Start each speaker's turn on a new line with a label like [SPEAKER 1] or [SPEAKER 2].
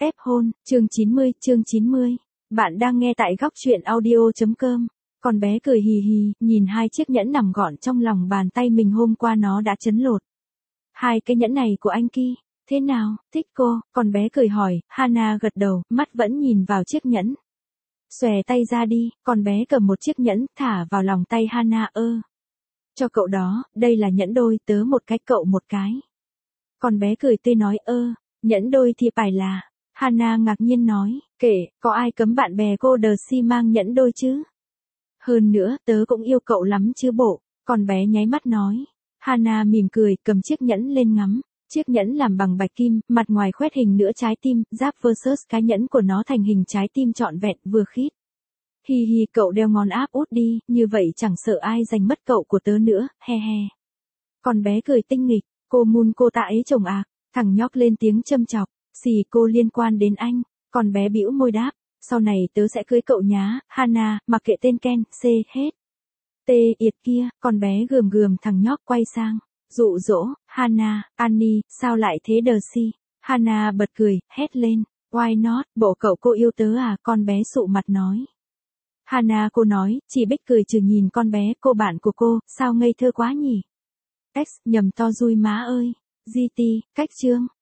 [SPEAKER 1] Ép hôn, chương 90. Bạn đang nghe tại góc truyện audio.com. Con bé cười hì hì, nhìn hai chiếc nhẫn nằm gọn trong lòng bàn tay mình hôm qua nó đã chấn lột. Hai cái nhẫn này của anh Ki, thế nào, thích cô? Con bé cười hỏi, Hana gật đầu, mắt vẫn nhìn vào chiếc nhẫn. Xòe tay ra đi, con bé cầm một chiếc nhẫn, thả vào lòng tay Hana. Cho cậu đó, đây là nhẫn đôi, tớ một cái cậu một cái. Con bé cười tươi nói nhẫn đôi thì phải là. Hana ngạc nhiên nói, kệ, có ai cấm bạn bè cô Đờ mang nhẫn đôi chứ? Hơn nữa, tớ cũng yêu cậu lắm chứ bộ. Con bé nháy mắt nói. Hana mỉm cười, cầm chiếc nhẫn lên ngắm. Chiếc nhẫn làm bằng bạch kim, mặt ngoài khoét hình nửa trái tim, giáp versus cái nhẫn của nó thành hình trái tim trọn vẹn, vừa khít. Hi hi, cậu đeo ngón áp út đi, như vậy chẳng sợ ai giành mất cậu của tớ nữa, he he. Con bé cười tinh nghịch, cô cô ta ấy chồng à? Thằng nhóc lên tiếng châm chọc, xì cô liên quan đến anh. Con bé bĩu môi đáp, sau này tớ sẽ cưới cậu nhá, Hana, mặc kệ tên Ken, C hết. Yệt kia, con bé gườm thằng nhóc quay sang, dụ dỗ, Hana, Annie, sao lại thế Đờ? Hana bật cười, hét lên, why not, bộ cậu cô yêu tớ à? Con bé sụ mặt nói. Hana cô nói, chị Bích cười trừ nhìn con bé, cô bạn của cô, sao ngây thơ quá nhỉ? X, nhầm to dui má ơi. GT, cách chương.